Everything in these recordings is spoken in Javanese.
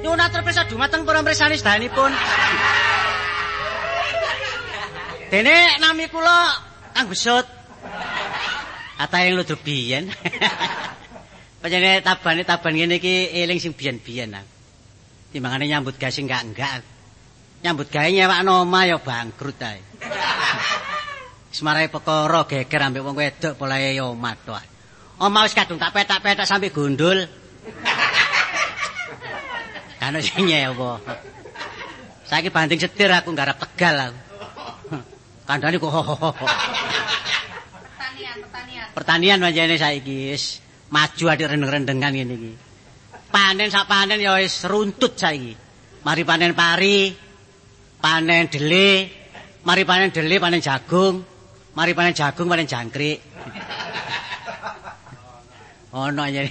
Nyuwun atur pirsa dumateng para mirsani sedayanipun. Dene nami kula Kang Besut. Atahe ludruk biyen. Panjenengane taban ngene iki eling sing biyen-biyen. Timbangane nyambut gawe sing enggak. Nyambut gawe nyewakno omah ya bangkrut ae. Semarai perkara geger ambek wong wedok polahe ya omah tok. Omah wis kadung tak petak-petak sampe gundul. Kan sing nyewa. Saiki banding setir aku nggarap Tegal aku. Kandhane kok pertanian panjenengane saiki wis maju adik rendeng-rendengan ngene iki. Panen sak panen ya wis runtut saiki. Mari panen pari, panen dele, mari panen dele panen jagung, mari panen jagung panen jangkrik. Ono jadi.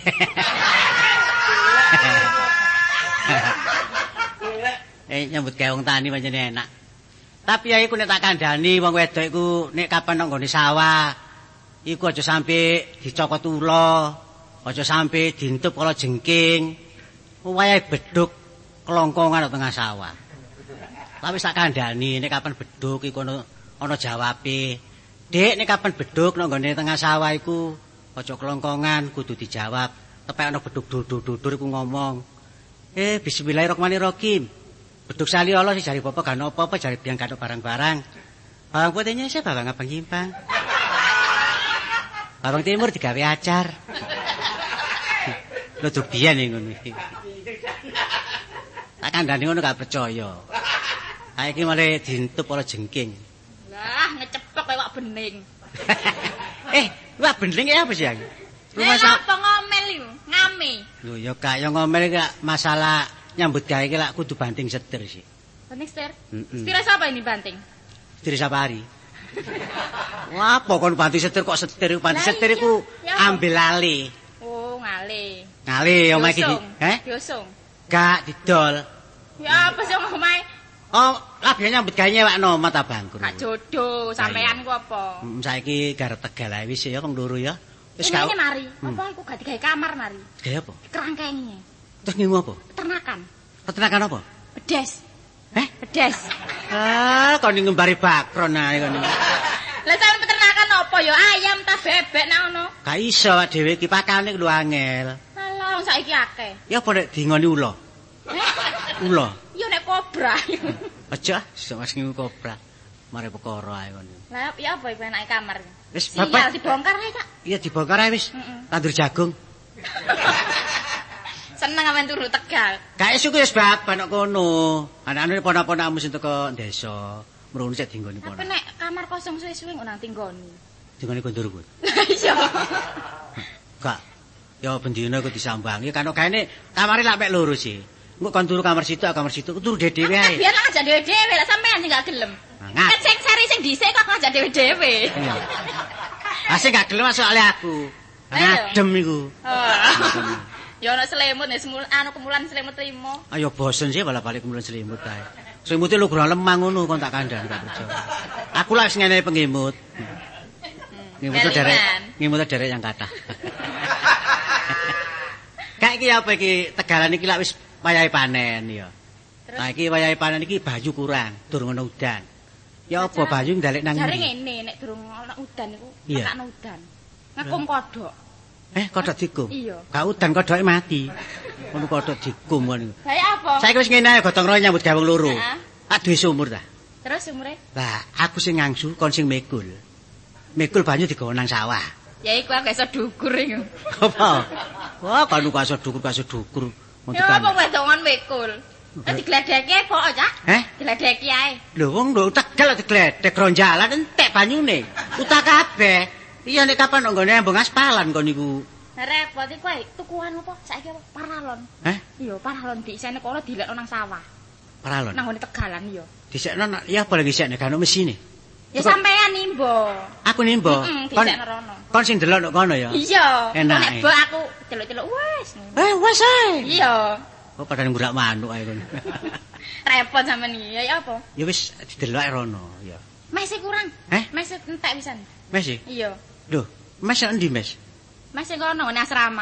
Nyambut gawe wong tani pancene enak. Tapi ya iku nek tak kandhani wong wedok iku nek kapan nang nggone sawah iku aja sampe dicokot ula, aja sampe dientup kala jengking. Wayahe beduk kelongkongan tengah sawah. Tapi sak kandhani nek kapan beduk iku ana jawabe. Dik nek kapan beduk nang nggone tengah sawah iku aja kelongkongan kudu dijawab. Tepek ana beduk dudur iku ngomong. Bismillahirrahmanirrahim. Beduk sali Allah sih jari apa-apa gak apa-apa jari biang gak barang-barang. Bawang putihnya saya bawang abang nyimpang. Bawang timur digawe acar. Lho dubian ngono iki. Tak kandhani ngono gak percaya. Saiki mare dientup ora jengking. Lah ngecepek kaya bening. Wah bening apa sih yang? Rumah apa ngomel iku? Ngame. Lho ya gak ya ngomel gak masalah nyambut gawe iki lak kudu banting setir sih. Banting setir? Setir sapa ini banting? Setir Sapari. Wah, apa kon banting setir kok setir? Banting setir iku ambil lali. Oh, ngale. Ngale omah iki. Diosong. Gak didol. Ya apa sih omahe? Oh, lagi nyambut gawe nyewakno omah ta bangkrut. Gak jodoh, sampean ku apa? Saiki garep Tegal ae wis ya kong loro ya. Wis gak mari. Apa iku gak digawe kamar mari? Gawe apa? Kerangkenge. Terus ngimu apa? Peternakan. Peternakan apa? Bedes. Bedes. Kon ngembari bakron ae kon. Lah sampe peternakan apa ya? Ayam ta bebek nak ngono? Gak iso awak dhewe iki pakane kudu angel. Alah wong saiki akeh. Ya apa nek dingoni ula? Ula. Ya nek kobra. Aja, wis ngimu kobra. Mare perkara ae kon. Lah ya apa iku enake kamar? Wis bapak dibongkar ae, Kak. Iya dibongkar ae wis. Tandur jagung. Seneng amen turu Tegal. Gak esuk wis bapak nek kono. Anak-anake ponak-ponakmu sing teko desa, mrono sik dinggoni ponak. Apa nek kamar kosong suwe-suwe kok nang tinggoni? Dinggoni kondurku. Iya. Gak. Ya bendina kok disambangi kan gaene kamare lak mek loro sih. Engko kon turu kamar situ turu dhewe ae. Biar ngajak dhewe-dhewe lah sampean sing gak gelem. Kan sing seri sing dhisik kok ngajak dhewe-dhewe. Ah sing gak gelem masuk ale aku. Ngadem iku. Ya ana selimut nek anu kemulan selimut limo. Ayo bosen sih balik kemulan selimut ae. Selimute lho kurang lemah ngono kon tak kandhani gak percaya. Aku lah wis ngene pengimut. Ngimut derek yang kathah. Kak iki apa iki Tegalan iki lak wis wayahe panen ya. Nah iki wayahe panen iki banyu kurang, durung ana udan. Ya apa banyu ndalek nang jare ngene nek durung ana udan iku tekakno udan. Ngakum kodhok. Kodhok dikum? Iya. Gak udan kodhoke mati. Ngono kodhok dikum ngono. Lah apa? Saiki wis ngene ae gotong royong nyambut gawe wong loro. Tak duwe sumur ta. Terus sumure? Lah aku sing ngangsu kon sing mekul. Mekul banyu digawa nang sawah. Ya iku aku iso dukur iku. Apa? Wah, kanu kaso dukur. Ya apa wedongan mekul. Digledeki kok, Cak? Digledeki ae. Lho wong lho Tegal digledek gronjalan entek banyune. Utak kabeh. Iya nek kapan nang nggone ambung aspalan kon niku. Repot iku ae tukuan apa? Saiki apa? Paralon. Iya, paralon diisene kono dilekno nang sawah. Paralon. Nang ngene Tegalan iya. Disekno ya apa lagi sekne kan mesine. Ya sampean nimbo. Aku nimbo. Kon sing delok nek kono ya. Iya. Nek mbok aku delok-delok wis. Wis ae. Iya. Oh padahal ngurak manuk ae kon. Repot sampean iki. Ya apa? Ya wis didelok ae rono ya. Mes kurang. Mes entek pisan. Mes? Iya. Lho, mes endi mes? Mes sing kono nang asrama.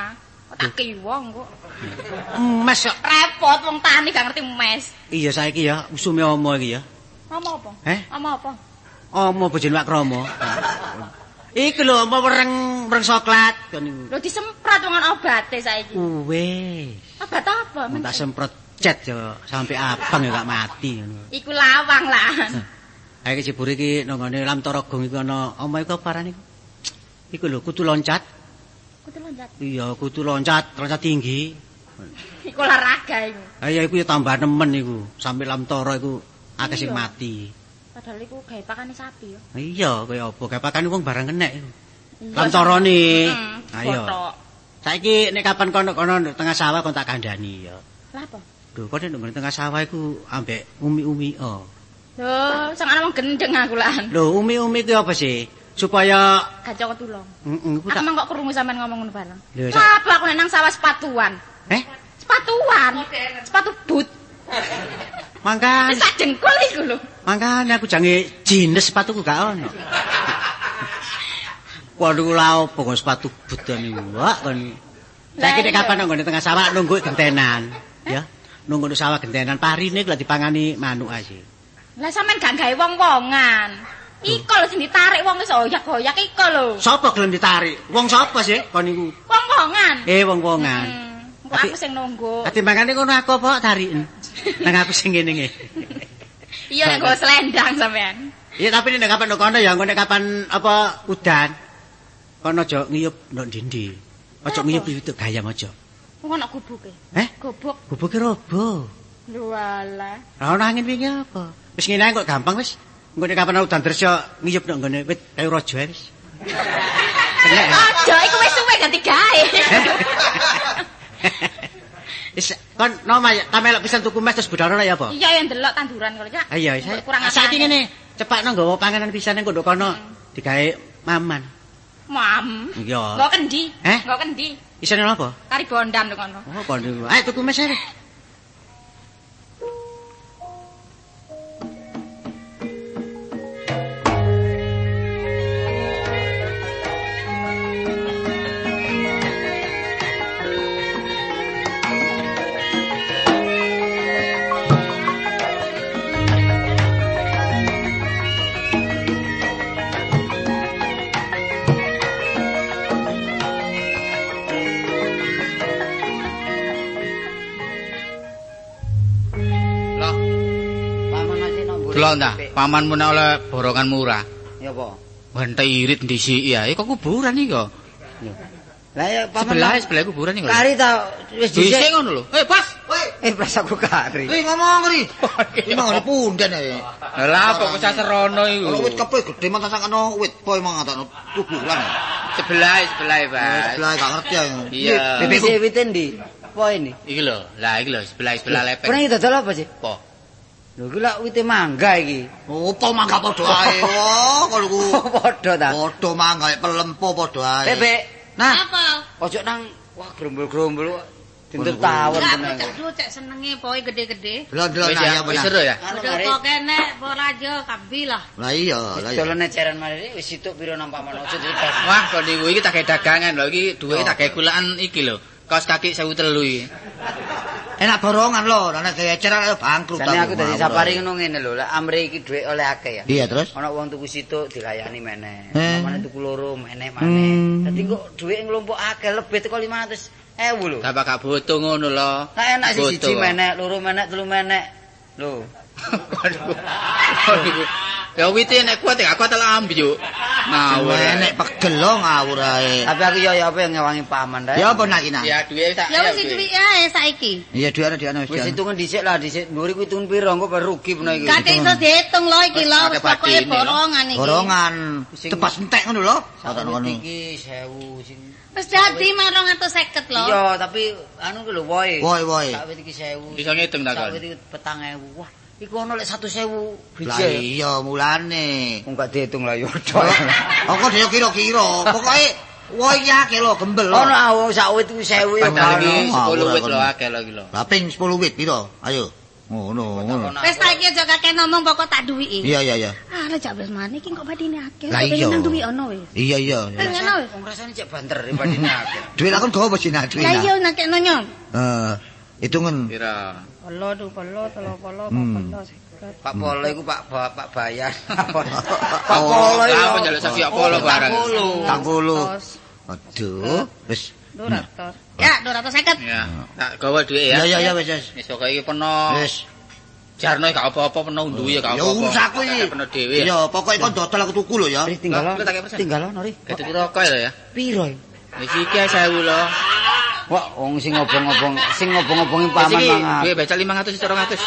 Tak kiwong kok. Mes kok Repot wong tani gak ngerti mes. iya saiki ya usume omo iki ya. Omo apa? Omo apa? Omo bojone Pak Kromo. Iki lho apa wereng coklat kon niku. Lho disemprot wong obate saiki. Wis. Obat apa? Tak semprot cet ya sampai abang ya gak mati ngono. Iku lawang lah. Ha iki jebure iki nang ngene Lam Tarogong iku ana omahe iku apa arane iku? Iku lho kutu loncat. Kutu loncat. Iya, kutu loncat tinggi. Iku olahraga iku. Ha iya iku ya tambah nemen iku. Sampai Lam Toro iku akeh sing mati. Padahal iku gawe pakane sapi ya. Iya, kaya apa? Gawe pakane wong barang kenek iku. Lam Torone. Ayo. Saiki nek kapan kono tengah sawah kon tak kandhani ya. Lah apa? Lho, kok nek tengah sawah iku ambek umi-umi Lho, sing ana wong gendeng aku lan. Lho, umi-umi ku apa sih? Supaya gacok tulung. Heeh, aku mah kok krungu sampean ngomong ngono bareng. Lah, apa aku nang sawah sepatuan? Sepatuan. Sepatu boot. Mangkane. Sak jengkol iku lho. Mangkane aku jange jenis sepatuku gak ono. Waduh la opo kok sepatu boot niku. Wah kon. Saiki nek kapan nang tengah sawah nunggu gentenan, ya. Nunggu di sawah gentenan parine lagi dipangani manuk ae. Lah sampean gak gawe wong-wongan. Iko lho sing ditarik wong wis oyak-oyak iko lho. Sopo gelem ditarik? Wong sapa sih kon niku? Wong-wongan. Wong-wongan. Kok aku sing nunggu. Katimbangane ngono aku apa tariken. Nang aku sing ngene nggih. Iya nek go selendang sampean. Iya tapi nek kapan kono ya nek kapan apa udan. Kono aja ngiyup ndok ndi. Aja ngiyup pitu gayam aja. Wong ana gubuke. Gubuk. Gubuke robo. Lho alah. Lah ana angin wingi apa? Wis ngene kok gampang wis. Engko nek kapan udan terus ngiyup ndok ngene wit kayu raja wis. Aja iku wis suwe ganti gawe. Wis kon nomah kamelok pisan tuku mes terus budal ya apa? Iya yang delok tanduran kok ya. Iya, saiki ngene, cepakno nggawa panganan pisan engko ndok kono digawe maman. Mam. Iya. Nggo kendi? Nggo kendi? Isine apa? Kari bondam ndok kono. Oh, kon niku. Ayo tuku mes ae. Delok ta, pamanmu nek oleh borongan murah. Ya apa? Bantai irit ndisiki ya, kok kuburan iki kok. Lah ya paman sebelah kuburan iki. Kari ta wis dhisik ngono lho. Pas. Pas aku kari. Ngomong ri. Iki mangane punden ae. Lah apa kok saserono iku? Wit kepe gedhe man sakno wit po emang ngatakno kuburan. Sebelah, Pak. Sebelah gak ngerti ya. Iya. Bibit wit endi? Po ini. Iki lho, lah iki lho sebelah lepek. Kurang iki dodol apa sih? Po. Lho iki lak wite mangga iki. Opo mangga padha ae. Oh, kalau ku padha ta. Padha mangga pelempo padha ae. Bebek. Nah, apa? Ojo nang wah grombol-grombol dintut tawon tenan. Aduh, cek senenge poe gede-gede. Delok-delok ya bener. Seru ya? Udah kok kene ora aja kabi lah. Lah iya, lah iya. Dolane ceren mari wis situk piro nang paman ojo dites. Wah, kok niku iki tak gawe dagangan lho, iki duwe tak gawe kulaan iki lho. Kaos kaki 1.300 iki. Enak borongan lho, nek eceran ayo bangkrut ta. Aku dadi sapari ngono ngene lho, lek amre iki dhuwit oleh akeh ya. Iya, terus? Ana wong tuku situk dilayani meneh. Pamane tuku loro meneh maneh. Dadi kok dhuwit nglumpuk akeh lebih teko 500.000 lho. Gak bakal butuh ngono lho. Nek enak siji meneh, loro meneh, telu meneh. Lho. Waduh. Ya wite nek kuat gak kuat lah ambyuk. Ngawur nek pegel lho ngawur ae. Tapi aku ya apa yang ngewangi paman ta. Ya apa nak iki nak? Ya duwe tak. Ya wis duwe ae saiki. Iya duwe ana wis. Wis hitungan dhisik lah, dhisik mburi ku hitungan piro engko baru rugi peno iki. Gak iso diitung lho iki lho, wis pokoke borongan iki. Borongan. Tepas entek ngono lho. Sakjane ngono. Iki 1000 sing wis dadi 250 lho. Iya, tapi anu ku lho woe. Woe. Sak wit iki 1000. Iso ngitung ta kon? Sak wit iki 4.000. Wah, iku ono lek 100.000 biji. Lah iya mulane. Wong gak diitung lah yo. Kok dhewe kira-kira. Pokoke woe iki akeh lho gembel lho. Ono sak wit iki 1000 ya. Padahal iki 10 wit lho akeh lho iki lho. Lah ping 10 wit piro? Ayo. Ngono. Wis ta iki aja kakek ngomong pokok tak duwiki. Iya. Ah, lek jak wis mane iki kok badine akeh. Lah iya. Nang duwi ono wis. Iya. Pengen wis. Wong rasane cek banter badine akeh. Duit lakon gawa wis nak duit. Lah iya nakekno nyom. Hitungan. Pira? Polo, 2 polo, 3 polo, 4 polo, 50. Pak Polo iku Pak Bayan. Pak Polo iku. Apa njaluk sapi Pak Polo barang. 40. Aduh, wis 200. Ya, 250. Ya, tak gawa dhuwit ya. Iya, wis. Wis pokoke iki peno. Wis. Jarno gak apa-apa peno unduh ya gak Ya apa-apa. urusku iki. Peno dhewe. Iya, pokoke kon dodol aku tuku lho ya. Tinggal ono ri. Ketuku rokok ya. Piro? Wis iki 1000 lho. Wah, wong sing ngobong-ngobongi paman mangan. Duwe becak 500 200.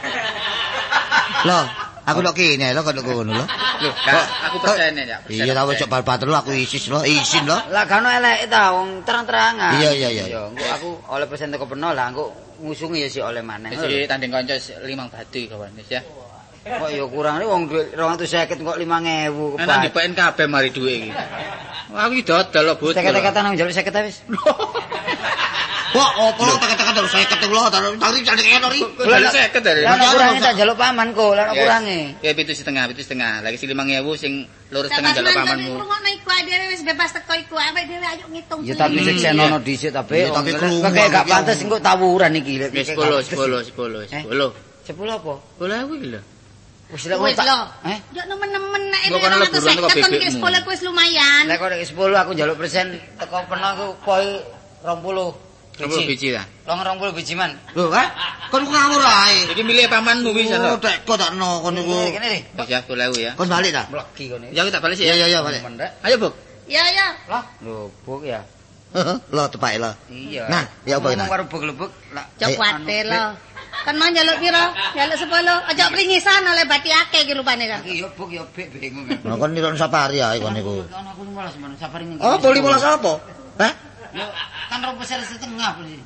Loh, aku lho kene lho kok ngono lho. Lho, aku persene ya. Iya ta wis bal-bal lho aku isin lho. Lah gak ono eleke ta wong terang-terangan. Iya. Yo, engko aku oleh persen teko peno lah engko ngusungi ya si oleh maneh. Wis tanding kanca 5 batu kawan wis ya. Kok ya kurang wong dhuwit 250 kok 5.000 Enak dipaen kabeh mari dhuwit iki. Aku iki dodol lho, Bos. Teket-teketan nang njaluk 50 wis. Wah, opo lho teket-teket terus 50 lho, tari cari kene ri. Lah 50 dari. Lah kurange tak njaluk paman kok, lah kurange. Ya 7,5. Lagi 5.000 sing lurus tengah njaluk pamanmu. Ngono iku dhewe wis bebas teko iku, awake dhewe ayo ngitung. Ya tapi seksen ono dhisik tapi tapi krungu. Kakek gak pantes engko tawuran iki. Wis 10 apa? 10.000 iki lho. Wis lek Wis lho. Eh? Yo nemen-nemen nek Mbok kono leburan teko bebekmu. sekolah wis lumayan. Lek kok nek 10 aku njaluk persen teko peno aku koi 20 biji ta? 20 biji man. Lho, kon ngawur ae. Iki milih pamanmu wis Oh, lho. tek kok takno kon niku. Kene ri. Wis ya 10.000 ya. Kon balik ta? Mlegi kene. Ya aku tak balik sih ya. Iya, balik. Ayo, Buk. Ya. Lah, lho buk ya. Lho tepake lho. Iya. Nah, ya apa ngomong ini? karo buk-lebuk lah. Cok kuatir lho. Kan mau njaluk piro? Njaluk 10. Aja pringisan oleh bati akeh iki rupane kan. Iki yo buk yo bek bingung. Nah, kon nirun safari ae kon niku. Ono aku 15 men safari ning. Oh, 15 apa? Hah? Lho, kan 2 setengah polisi.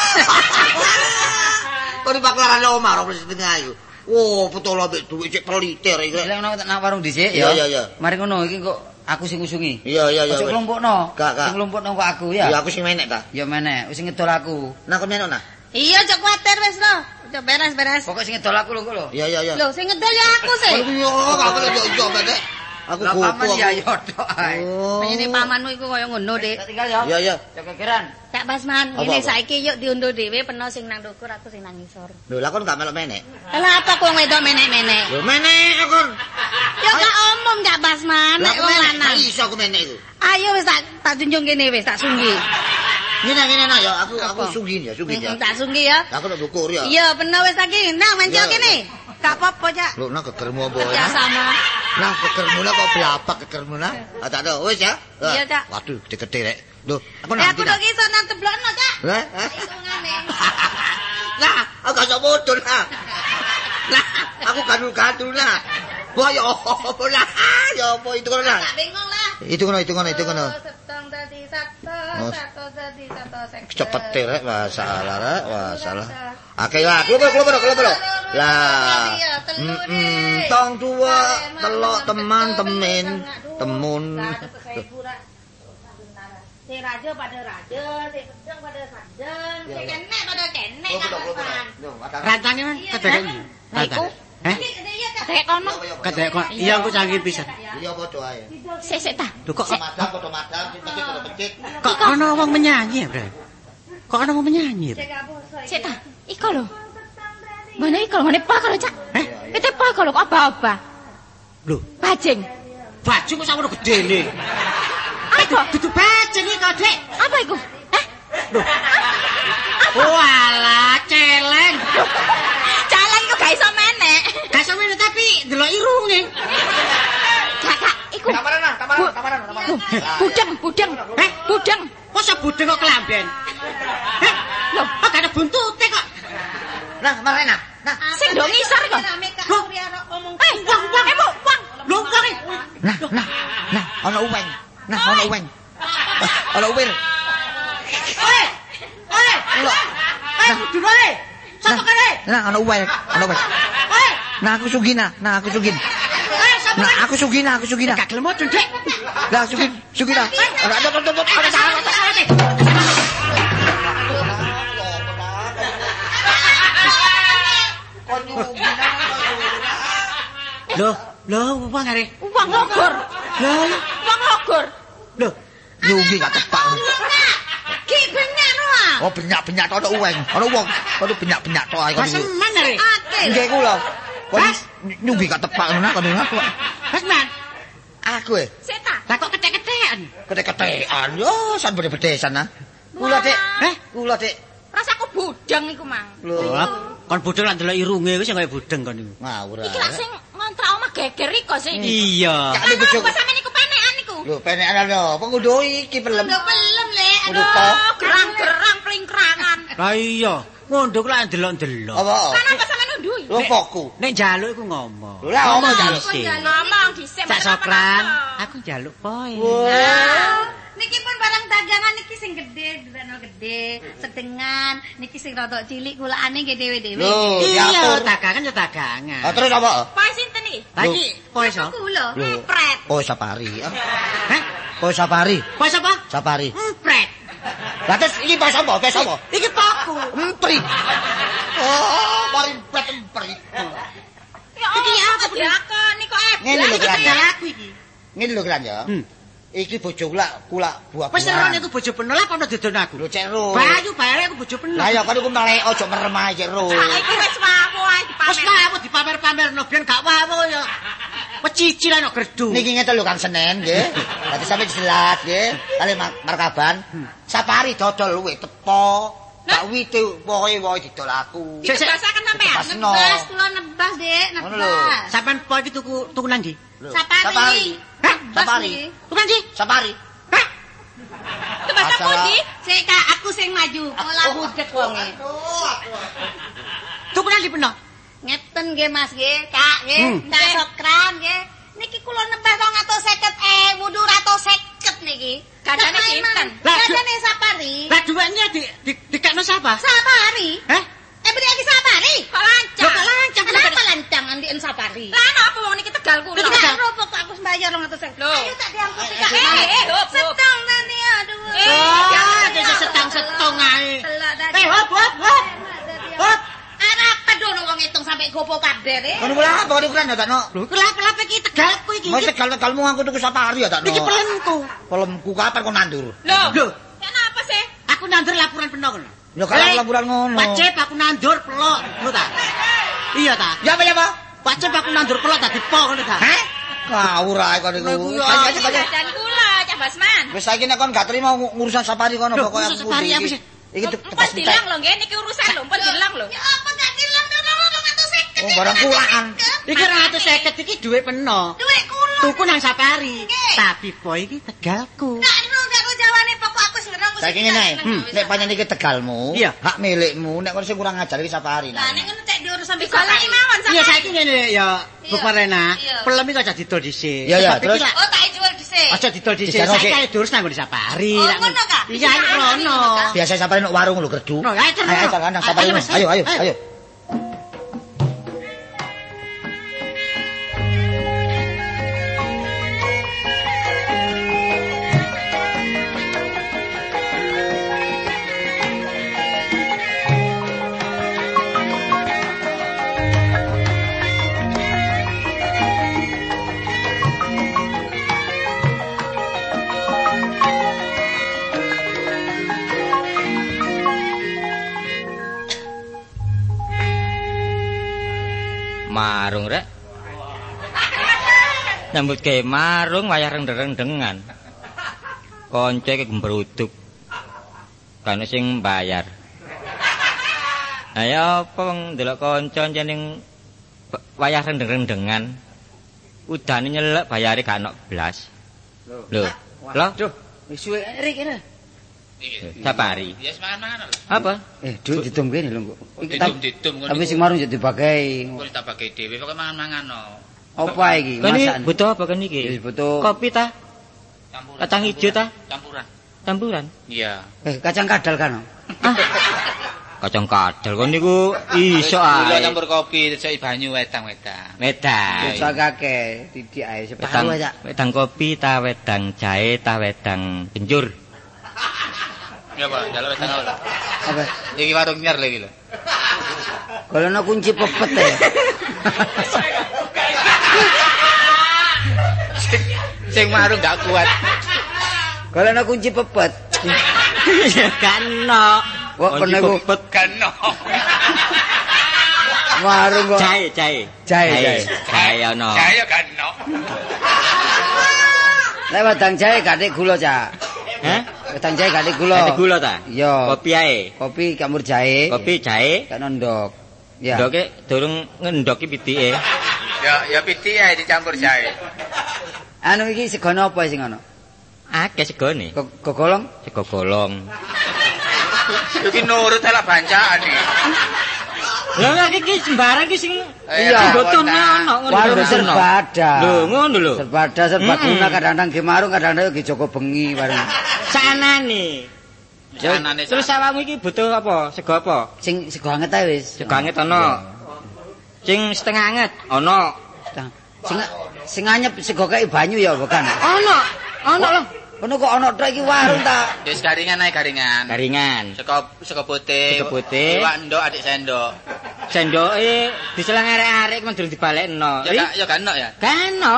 Kok di paklaran omah ora setengah ayo. Oh, betul ambek duit cek peliter iki. Lek ono tak nang warung dhisik Iya, ya. iya. Mari ngono iki kok aku sing ngusungi. Iya. Ojo kelompokno. Gak. Sing kelompokno kok aku ya. Ya aku sing menek ta. Ya meneh, wis ngedol aku. Nah, kon menek nah. Iya, cok kuatir wis lho. Aja beres-beres. Pokok sing ngedol aku lho kok lho. Iya. Lho, sing ngedol ya aku sih. Iya, gak boleh yo menek. Aku Lah gopo. paman ya yo tok ae. Oh. Penyene pamanmu iku kaya ngono, Dik. Tak tinggal ya. Iya. Ya kekeran. Cak Basman, Apa? ngene saiki yuk diunduh dhewe peno sing nang ndukur aku sing nang ngisor. Lho, lah kon gak melok menek. Lah apa kok wedok menek-menek? Lho, menek kon. Ya gak omong Cak Basman, nek wong lanang. Iso aku menek iku. Ayo wis tak junjung kene wis tak sunggi. Ngene nah ya, aku Apa? sugih ya. Tak sunggi ya. Aku nak dukur ya. Iya, peno wis lagi. Nang mencok Iya. kene. Gak apa-apa, Cak. Lho, nak kekermu apa Ya sama. Nah, kekermu lah kok belapak kekermu lah. Tak ada, wis ya. Iya, Cak. Waduh, gede-gede rek. Lho, aku Eh, nanti aku dah. dok iso nang teblokno, Cak. Hah? Hitungane. Nah, aku gak sok bodol lah. Nah, aku gadul-gadul lah. Wah, ya apa lah. Ya apa itu kono lah. Tak bingung lah. Itu kono. Setong dadi Oh. satu dadi satu seket. Cepet rek, masalah rek, masalah. Oke lah, kelopo. Lah. Tong dua, telok teman temen, temun. Si raja pada raja, si sedeng pada sedeng, si kenek pada kenek. Rantane man kedek iki. Rantane. Heh? Kayak kono. Kedek kok iya aku canggih pisan. Iya padha ae. Sik tak. Lho kok Madam padha madam, pecit padha pecit. kok ana wong menyanyi ya, Bre? Kok ana wong menyanyi? Sik tak. Iko lho. Mana iko? Mana pak kalau Cak? Itu pak kalau kok apa-apa? Lho, Bajing. baju kok sakmono gedene. Apa? Dudu bajing iki kok, Dik. Apa iku? Walah, celeng. Jalan iku gak iso menek. Gak sampe tapi delok irunge. Kak, iku. Kamaran. Budeng. Budeng. Masa budeng kok kelamben? Heh? Lho, kok gak ada buntute kok. Nah, marena. Nah, Sing ndok ngisor kok. Wong. Lho, wong. nah, ana uweng. Ana uwir. Kudu wae. Sapa kene? Nah, ana uweng. Nah, aku sugih. Nah, aku sugih. Gak gelem modun, Dik. Lah, sugih dah. Lho, wong are. Wong logor. Lho, Wong logor. lho. Nyungi gak tepak. Ki benyak no ah. Oh benyak-benyak tok uweng. Ana wong, kono benyak-benyak tok ae kono. Semen are. Akeh. Nggih kula. Kono nyungi gak tepak ngono kono aku. Semen. Aku Seta. Lah kok ketek-ketekan? ketek-ketekan yo san bede-bedesan ah. Kula Dik. Kula Dik. Rasaku budeng iku, Mang. Lho, Kon bodho lak ndelok irunge wis kaya budeng kon niku. ngawur. Iki lak sing ngontrak omah geger iko sing. Iya. Gak ada bojo. Apa sampean niku penekan niku? Lho, penekan lho, apa kudu iki pelem. Lho pelem le. Kudu to. Gerang-gerang plingkrangan. Lah iya, ngondok lak ndelok-ndelok. Apa? Kenapa sampean nundui? Lho foku. Nek njaluk iku ngomong. Lho, lah ngomong njaluk. Ngomong dhisik. Sak sokran, aku njaluk poe. Niki pun barang dagangan niki sing gedhe, duweno gedhe, sedengan, niki sing rada cilik kulakane nggih dhewe-dhewe. Lho, Iya, diatur. dagangan ya dagangan. Ah, terus apa? Poe sinten iki? Lah iki poe so. Kula. Lho. Pret. Oh, Sapari. Hah? Oh, Sapari. Poe sapa? Sapari. Empret. Lah terus iki pas apa? Pas apa? Iki poku. Empri. Oh, mari empri. Ya iki apa diakon niku Ngene lho, Kran. Dalah aku iki. Ngene lho kan ya. Iki bojo kula buah. Wis ero niku bojo penol apa ono didon aku. Lho cek ro. Bayu bayare aku bojo penol. Lah ya kan iku melek aja merem ae cek ro. Saiki wis wawu ae Wis dipamer. aku dipamer-pamerno ben gak wawu ya. Pecicil ana gerdu. Niki ngeten lho kan Senin nggih. Dadi sampe jelas nggih. Kali markaban. Sapari dodol luwe tepo. Tak wite woe didol aku. Sik, sik. Dibasaken sampean. Pasno. Nebas kula nebas, Dik, Ngono lho. nebas. Sampean po iki tuku nang ndi? Sapari. Hah? Sapari. Tuku nang ndi? Sapari. Hah? Tebas Asal- pundi? Sik Kak, aku sing maju. Ola budek wonge. Tuku nang ndi peno? Ngeten nggih Mas nggih, Kak nggih. Kak Sokran nggih. Niki kula nebas 250.000, 250 niki. Gandane pinten? Lah, Gandane Sapari. Lah duwene dikakno sapa? Sapari. Hah? Beri lagi Sapari. Kok lancang? Kok lancang? Kenapa lancang andiin Sapari? Lah napa wong niki Tegal kula? Itu kan ropok aku sembayar 250. Loh. Ayo tak diangkut Kak. Hop. Setong tani aduh. Oh, desa setang-setong ae. Telak tadi. Hop. Hop. Arep pedono wong ngitung sampai gopo kabeh e. Kono kula apa niku kan ya takno. Lho, kelap-kelap iki Tegalku iki. Mesti tegal-tegalmu aku tuku Sapari ya takno. Iki pelenku. Pelemku kapan kok nandur? Lho, Kenapa sih? aku nandur laporan peno kono. Ya kalau laporan ngono. Wajib aku nandur pelok, ngono ta? Iya ta? Ya apa? Wajib aku nandur pelok dadi po ngono ta? Hah? Ngawur ae kon niku. Iki dan kula, Cah Basman. Wis saiki nek kon gak trimo ngurusan Sapari kono Loh, pokoke urusan Sapari apa sih? Iki Pas dilang lho nggih niki urusan lho, pun dilang lho. Ya apa gak dilang 250. Oh, barang kulaan. Iki 250 iki dhuwit peno. Duit kula. Tuku nang Sapari. Nggih. Tapi po iki Tegalku. Gak ro jawane pokok aku sing ngerang. Saiki ngene, nek pancen iki Tegalmu, Iya. hak milikmu, nek kon sing kurang ajar iki Sapari. Lah nek ngono cek diurus sampai Disalaki mawon Iya sampean. saiki ngene ya, Bu Iya. Parena. Iya. Pelem iki aja didol dhisik. Iya, iya, Sebab iki terus? lak- Oh tak jual dhisik. Aja didol dhisik. Dijarno Saiki sik. ae diurus nang nggon Sapari. Oh, lak ngono, Kak? Iya, ngono. Biasa Sapari nek warung lho gerdu. No, ayo terus. Ayo nang Sapari. Mas, Ayo. Marung rek. Nyambut gawe marung wayah rendeng-rendengan. Kanca iki gembruduk. Kan sing bayar. Ayo apa wong ndelok kanca jeneng wayah rendeng-rendengan. Udane nyelek bayare gak ono blas. Lho. Lho, Wis suwe rik kira. Sapari. Ya semangan. Apa? Duit didum kene lho, Mbok. Didum ngono. Tapi sing marung jadi dipakai. Kok tak bagi dhewe pokoke mangan-mangan no. Apa iki? Kan iki Masakan. butuh apa kan iki? Butuh Kopi ta? Campuran. Kacang hijau ta? Campuran. Campuran. Iya. kacang kadal kan. Kacang kadal kon niku iso Gula ae. campur kopi terus banyu wedang-wedang. Wedang. kakek titik ae Wedang, wedang kopi ta wedang jahe ta wedang kencur. Ya Pak, jalan wedang apa? Apa? Iki warung nyar lagi lho. Kalau kunci pepet ya. Sing warung gak kuat. Golekno kunci pepet. Ya kano. Kok kena iku Pepet kano. warung kok. Jahe ono. Jahe kano. Lek wedang jahe gak gula, Cak. Hah? Wedang jahe gak gula. Ada gula ta? Iya. Kopi ae. Kopi campur jahe. Kopi jahe. Gak ndok. Ya. Ndoke durung ngendoki pitike. Ya piti ae dicampur jahe. Anu iki segono apa sing ono? Akeh segone. Gogolong? Sego golong. Iki nurut ala bancaan iki. Lah iki sembarang iki sing Iya, botone ono ngono. warung serbada. Lho, ngono lho. Serbada serbaguna kadang-kadang ge marung kadang-kadang ge Joko bengi warung. Sanane. Janane Terus awakmu iki butuh apa? Sego apa? Sing sego anget ae wis. Sego anget ono. Sing setengah anget ono. Sing anyep sego kei banyu ya bukan. Ono lho. Ngono kok ono tok iki warung ta. wis garingan ae garingan. Garingan. Sego putih. Sego putih. Iwak ndok adik sendok. Sendoke diselang arek-arek mendul dibalekno. Ya gak enak ya. Kano.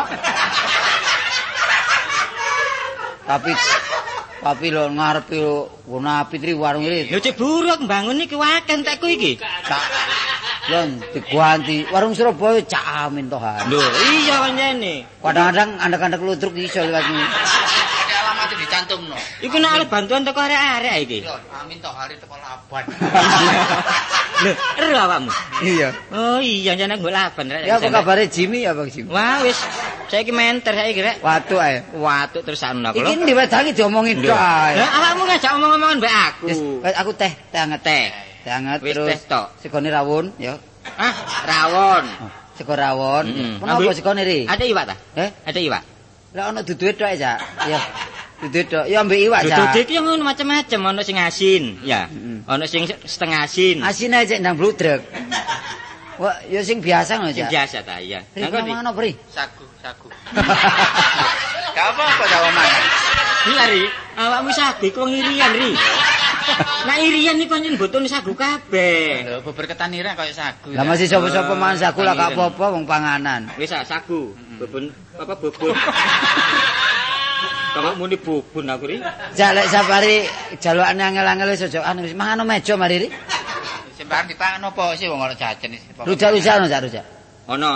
Tapi lho ngarepe ngono apit ri warung iki. Lho cek buruk mbangun iki waken tekku iki. Lho diganti warung Surabaya cak amin toh. Lho iya pancene. Kadang-kadang andek-andek ludruk iso liwat iki. Alamat dicantumno. Iku nek oleh bantuan teko arek-arek iki. Yo amin toh hari teko laban. Lho, ero awakmu. Iya. Oh iya jane nggo laban rek. Ya apa kabare Jimmy ya Bang Jimmy? Wah wis saiki menter saiki rek. Waduh ae. Watuk terus ana kula. Iki diwedangi diomongin tok ae. Lah awakmu ngajak omong-omongan mbek aku. Wis, aku teh anget. Teh. Teh anget Wis terus teh tok. segone rawon ya. Ah, rawon. Sego rawon. Kenapa segone ri? Ada iwak ta? Ada iwak. Lah ono duduhe tok ya, Cak. Ya. Duduhe tok. Ya ambek iwak, Cak. Duduhe iki ngono macam-macam, ono sing asin, ya. Ono sing setengah asin. Asin ae cek ndang bludrek. Wah, ya sing biasa ngono, Sing Cak. biasa ta, iya. Ri ngono Pri. Sagu. Gak apa-apa dawa mana. Iya ri, awakmu sagu kok ngirian ri. Nah irian iki pancen botone sagu kabeh. Lho bubur ketanira kaya sagu. Lah masih sapa-sapa mangan sagu lah gak apa-apa wong panganan. Wis sagu, bubun apa bubun. Kamu muni bubun aku ri. Jalek safari jalukane angel-angel wis aja anu wis mangan meja mari ri. Sembarang dipangan apa sih wong ora jajan iki. Rujak-rujak ono, Cak, rujak. Ono.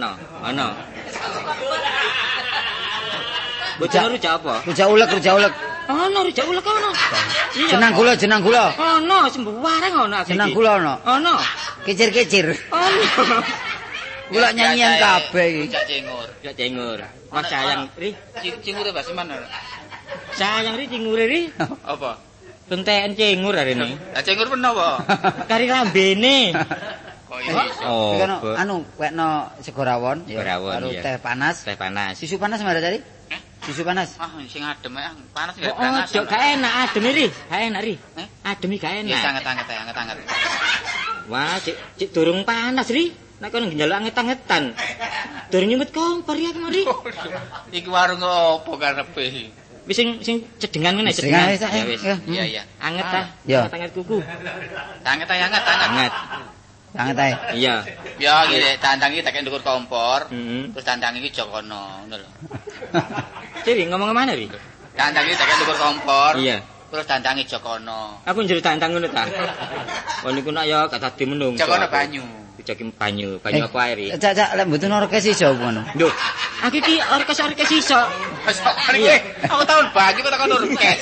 Bocah rujak apa? Rujak ulek. Ono rujak ulek ono. Jenang gula. Ono sembarang ono aku. Jenang gula ono. Ono. Kicir-kicir. Ono. Gula nyanyian kabeh iki. Rujak cengur. Mas sayang ri. Cingure Mbak Siman. Sayang ri cingure ri. Apa? Benten cengur hari ini. Lah cengur menapa? Kari lambene. Kok iso? Kono anu wekno sego rawon karo teh panas. Teh panas. Susu panas mare tadi? Susu panas. Ah sing adem panas gak Oh, panas. gak enak adem ri. Gak enak ri. Adem gak Ya enak. anget-anget. Wah, cik durung panas ri. Nek kono njaluk anget-angetan. Durung nyumet kompor ya kemari. Iki warung opo karepe? Wis sing cedengan ngene Cedengan cedengan. wis, Ya wis. Iya. Anget ta. Ya. Anget kuku. Anget. Anget. Anget ae. Iya. Ya iki dandang iki tak ndukur kompor. Heeh. Terus dandang iki jokono, ngono lho. Ciri ngomong kemana ri? Dandang iki tak ndukur kompor. Iya. Terus dandangi jokono. Aku njero tantang ngono ta. Oh niku nak ya gak dadi menungso. Jokono banyu. Dijoki banyu apa ae ri? Cak lek mboten orkes iso ngono. Lho, aku iki orkes iso. Iya. Aku tahun banyu kok takon orkes.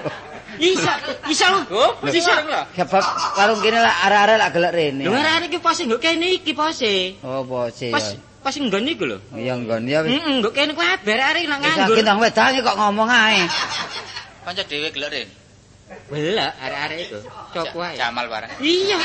Iso. Oh, Iso. Sebab warung kene lah arek-arek lak gelek rene. Lho arek iki pose nggo kene iki pose. Oh, pose. Pas nggon iku lho. Ya nggon ya wis. Nggo kene kuwi arek nak nganggur. Sakit nang wedange kok ngomong ae. Kanca dhewe gelek ren. Belak arek-arek iku. Cok wae. Jamal barang. Iya.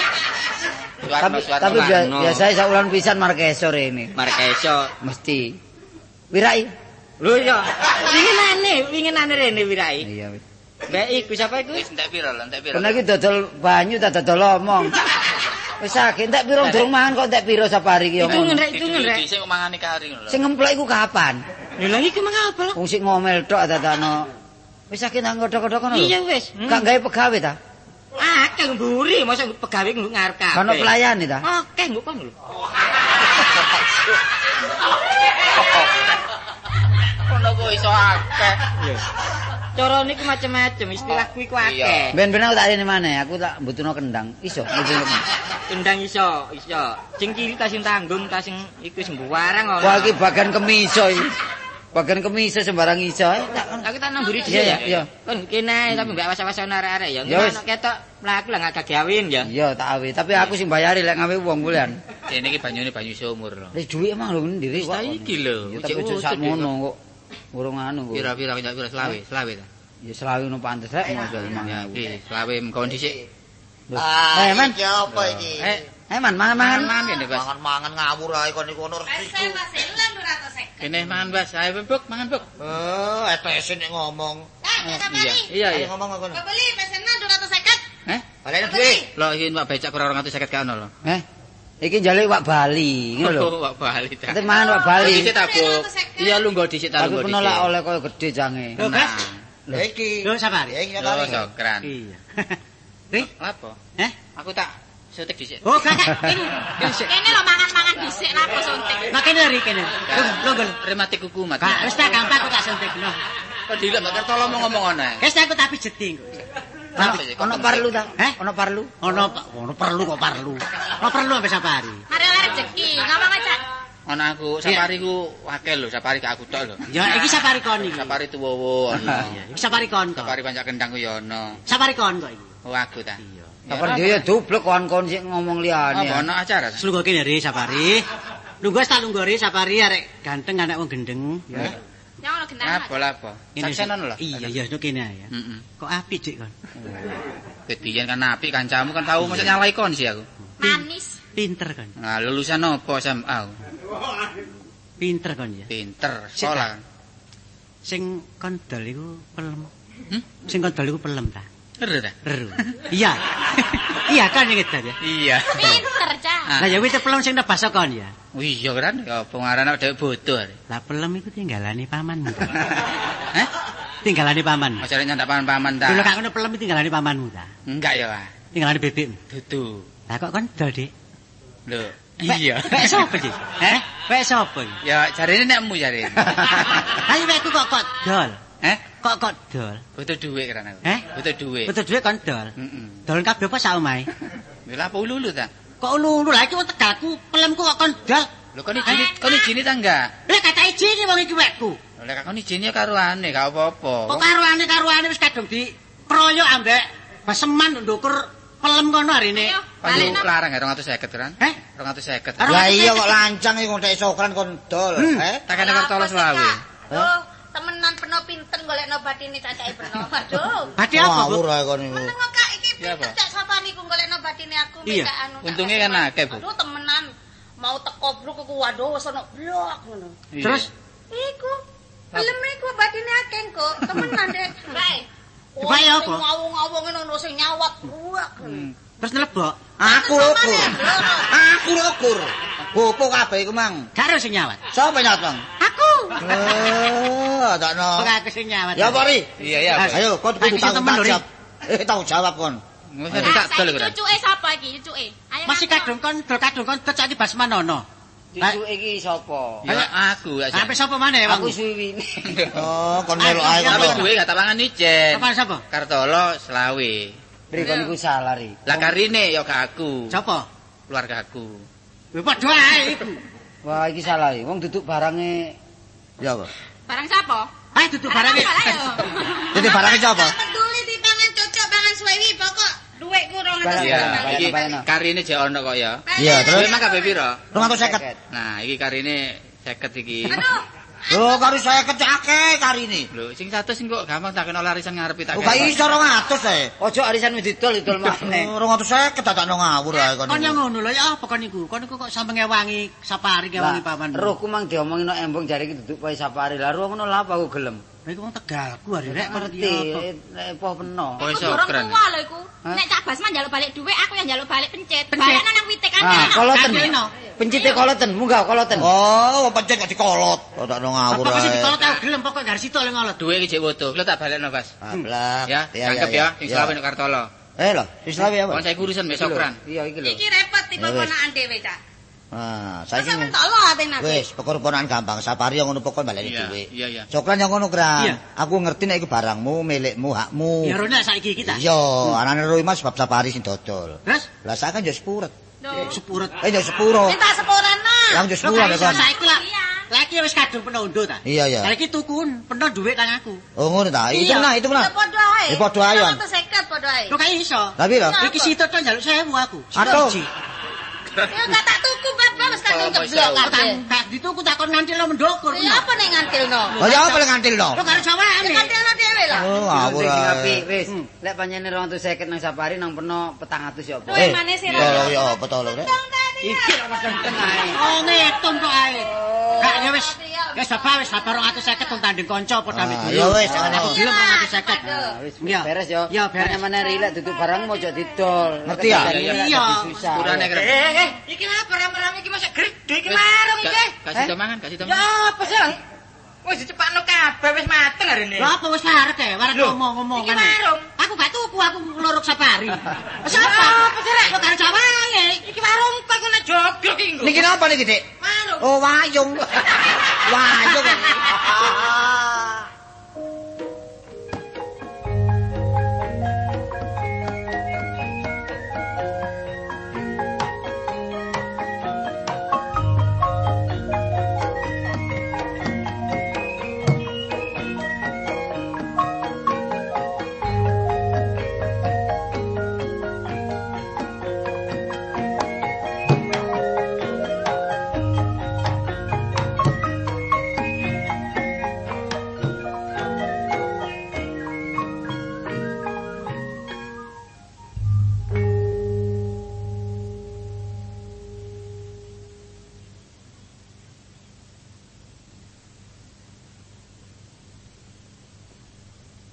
Tapi biasa saulan pisan markeso rene. Markeso Mesti. Wirai. lho iya. Winginane rene wirai. Iya wis. Mbak iku sapa iku? Wis entek pira lho, entek pira. Kena iki dodol banyu ta dodol omong. Wis sakit entek pira durung mangan kok entek pira safari iki Iku omong. ngenrek. Sing mangane kari ngono lho. Sing ngemplok iku kapan? Lha lha iki mangapa lho? Wong sing ngomel tok dadakno. Wis sakit nang godhok-godhok ngono lho. Iya wis. Gak gawe pegawe ta? Akeh mburi, mosok pegawe nggo ngarep kabeh. Kan pelayan ta? Akeh nggo kono lho. ngono kok iso akeh. Cara niku macam-macam istilah kuwi ku akeh. Ben-ben aku tak rene maneh, aku tak mbutuhno kendang. Iso. Kendang iso. Sing kiri ta sing tanggung ta sing iku sembarang ora. Wah iki bagian kemiso iki. Bagian kemiso sembarang iso. Aku tak namburi dhisik ya. Iya. Kon kene tapi mbak was-was arek-arek ya. Nek ketok mlaku lah gak gawin ya. Iya tak awe, tapi aku sing bayari lek ngawe wong kulian. Kene iki banyune banyu sumur lho. Wis dhuwit emang lho ndiri kok. Iki lho. Ya tapi sak mono kok. Urung anu kok. Pira-pira selawe ta. Ya selawe no pantes rek modal emang. Ya iki selawe mengkon dhisik. Man. Iki apa iki? Man, mangan. Kene Bas. Mangan ngawur ae kon iku ono resiku. Kene mangan Bas, ayo Buk, mangan Buk. Etese nek ngomong. Iya. Ngomong aku. Beli pesenan 250. Baleni duit. Lho iki Pak becak kurang 250 ka ono lho. Iki njaluk Wak Bali, ngono lho. Wak Bali ta. Ate mangan Wak Bali. Dhisik ta, Buk. Iya lungguh dhisik ta Aku lungguh penolak dhisik. oleh koyo gede jange. Lho, Bas. Lha iki. Lho, Sapari. Ya iki Lho, kali. sokran. Iya. Apa? Aku tak suntik dhisik. Oh, kakak. Kene lho mangan-mangan dhisik napa suntik. Makane ri kene. Lho, Rematik kuku mati. Kak, wis tak gampang aku tak suntikno. Kok dilem tak kertolo mau ngomong ngono ae. Wis aku tak pijeti engko. Ono parlu ta? Ono parlu? Ono perlu kok parlu. Ono perlu sampe Sapari. Mari oleh rezeki, ngomong aja. Ono aku Sapari ku akeh lho, Sapari gak aku tok lho. Ya iki Sapari kon iki. Sapari tuwowo ono. Iki Sapari kon kok. Sapari pancak kendang ku ya ono. Sapari kon kok iki. Oh aku ta. Iya. Sapari dia dublek kon-kon sik ngomong liyane. Apa ono acara ta? Lungguh kene ri Sapari. Lungguh tak lungguh ri Sapari arek ganteng anak wong gendeng. Ya. Yang ono gendang. Apa? Saksenan lho. Iya, no kene ya. Heeh. Kok apik Dik kon. Kedian kan apik kancamu kan tahu mesti nyalai kon sih aku. Manis. Pinter kon. Nah, lulusan apa SMA? Pinter kon ya. Pinter, sekolah. Sing kondol iku pelem. Sing kondol iku pelem ta? Ero ta? Ero. Iya. Iya kan yang edan ya. Iya. Pinter, Cak. Lah ya wis pelem sing nebas kon ya. Oh iya kan ya apa ngaran dhek bodoh. Lah pelem iku tinggalane pamanmu. Tinggalane paman. Aja nyandak paman ta. Lho kak ngono pelem tinggalane pamanmu ta? Enggak ya, Pak. Tinggalane bebekmu. Dudu. Lah kok kondol, Dik? Lho, iya. Wek sapa iki? Wek sapa iki? Ya jarene nekmu jarene. Ayo wekku kok dol. Kok dol? Butuh dhuwit kan aku. Butuh dhuwit. Butuh dhuwit kon dol. Heeh. Dol kabeh apa sak omahe? Lha apa ulu ta? Kok ulu-ulu lah iki wong Tegalku, pelemku kok kon dol. Lho kon izini ta enggak? Lah kata izine wong iki wekku. Lha kon izine karuane gak apa-apa. Kok karuane wis kadung di proyok ambek baseman ndukur pelem kono arine. Paling larang 250 kan? 250. Lah iya kok lancang iki ngontek sokran kon dol. Tak kene kertolo selawe. Oh, temenan peno pinten golekno batine cacake peno. Aduh. Bati apa, Bu? Ngawur ae kon iku. Meneng kok Kak iki pinter cak sapa niku golekno batine aku Iya. mbek anu. Untunge kan akeh, Bu. Aduh temenan. Mau teko bruk iku waduh wis ono blok ngono. Terus Iku. Pelem iku batine akeh kok. Temenan Dek. Bae. Bae apa? Ngawung-ngawung ngono sing nyawat buak ngono. terus nelebok. Aku ukur. Gopo kabeh iku, Mang. Karo sing nyawat. Sapa nyawat, Mang? Aku. Takno. Kok aku sing nyawat. Ya apa, Ri? Iya. Ayo, kon kudu tanggung jawab. Tanggung jawab kon. Wis tak dol kok. Cucuke sapa iki? Cucuke. Ayo. Masih kadung kon tercati Basmanono. Cucu iki sapa? Ya aku gak Sampai sapa maneh wong? Aku suwiwine. Oh, kon melok ae Tapi kon. duwe gak tapangan ijen. Apa sapa? Kartolo selawe. Ri kon iku salah ri. Lah karine ya gak aku. Sapa? Keluargaku. Wis padha ae iku. Wah iki salah ri. Wong duduk barange Ya apa? Barang sapa? Ayo duduk barang. Jadi barangnya sapa? Peduli dipangan cocok pangan suwi pokok dhuwitku 200. Iya, iki bayarno. karine jek ono kok ya. Iya, terus Terus kabeh pira? 250. Nah, iki karine 50 iki. Aduh. Lho, karo saya kecake karine. Lho, sing 100 sing kok gampang tak kena larisan ngarepi tak. Oh, gak iso 200 ae. Ojo arisan wis didol maneh. 250 dadakno ngawur ae kon. Kon yo ngono lho ya apa kon niku? Kon niku kok sampe ngewangi Sapari ngewangi paman. Rohku mang diomongin nek embong jare iki duduk wae Sapari. Lah roh ngono lha apa aku gelem. Lah iku wong Tegalku arek rek Ngerti nek po peno. Kok iso Durung keren. tua lho iku. Nek Cak Basman njaluk balik dhuwit, aku yang njaluk balik pencet. Pencet. Balekno nang witik kan. Ah, koloten. Kakekno. Pencite koloten, munggah koloten. Oh, pencet kok dikolot. Dadakno ngawur Apa sih ae. dikolot tau gelem pokok garis itu oleh ngolot. Duwe iki jek woto. Lho tak balekno, Bas. Ablak. Ya, cakep ya. Sing selawe nek Kartolo. Lho, wis lawe apa? Kon saya urusan mbek Sokran. Iya iki lho. Iki repot tipe Ya wis. ponakan dhewe, Cak. Nah, saiki wis perkara gampang. Sapari yang ngono pokok baleni dhuwit. Iya. Cokran yang ngono, Kran. Aku ngerti nek iku barangmu, milikmu, hakmu. Ya rono saiki iki ta. Iya, anane Roy Mas sebab Sapari sing dodol. Terus? Lah sak kan yo sepuret. Sepurut. Yo sepuro. Minta sepurana. Yang yo sepuro kan. Saiki lagi wis kadung penondo ta. Iya. Saiki tukun peno dhuwit kang aku. Oh ngono ta. Itu menah. Ya padha ae. Padha ae. 150 padha ae. Kok kaya iso? Tapi lho. Iki situ tok njaluk 1000 aku. Aduh. Ya gak tak tuku bapak wis kadung jeblok kabeh. Tak dituku takon ngantilno mendokur. Ya apa nek ngantilno? Oh ya apa lek ngantilno? Kok karo jawabane? Ngantilno dhewe lah. Oh ngawur. Wis, lek panjenengan 250 nang Sapari nang peno 400 ya apa? Duwe maneh sih ra. Ya betul lho. Iki kok padha ae. Oh ngitung kok ae. Kak ya wis. Wis bapak wis 250 wong tanding kanca padha ambek dulu. Ya wis jangan aku gelem 250. Wis beres yo. Ya beres. Mana rilek duduk barang mojo didol. Ngerti ya? Iya. Kurane keren. Iki apa rame-rame iki masih gede iki marung iki. Kasih domangan, kasih Ya domangan. apa sih? Wis dicepakno kabeh wis mateng arene. Lha apa wis parek e, warek ngomong-ngomong. Iki marung. Aku gak tuku, aku nglorok Sapari. Wis apa? Apa sih rek? Kok karo jawabane? Iki marung kok nek joglok iki. Niki napa niki, Dik? Marung. Oh, wayung. Wayung.